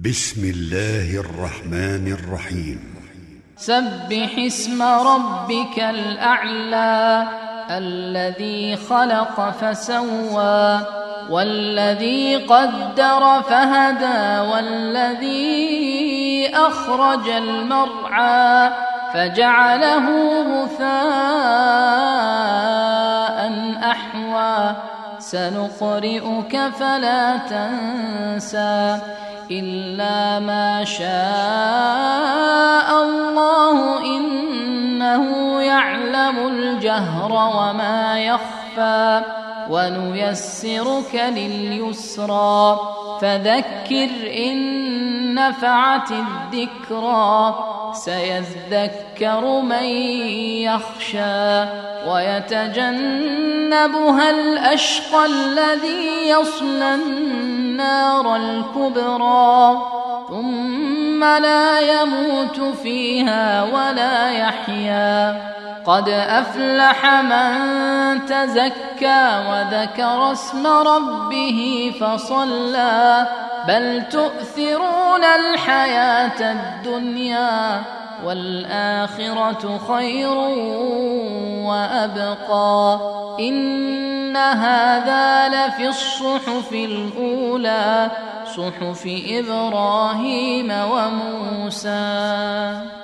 بسم الله الرحمن الرحيم سبح اسم ربك الأعلى الذي خلق فسوى والذي قدر فهدى والذي أخرج المرعى فجعله غثاء أحوى سنقرئك فلا تنسى إلا ما شاء الله إنه يعلم الجهر وما يخفى ونيسرك لليسرى فذكر إن نفعت الذكرى سيذكر من يخشى ويتجنبها الأشقى الذي يصلى النار الكبرى ثم لا يموت فيها ولا يحيا قد أفلح من تزكى وذكر اسم ربه فصلى بل تؤثرون الحياة الدنيا والآخرة خير وأبقى إن هذا لفي الصحف الأولى صحف إبراهيم وموسى.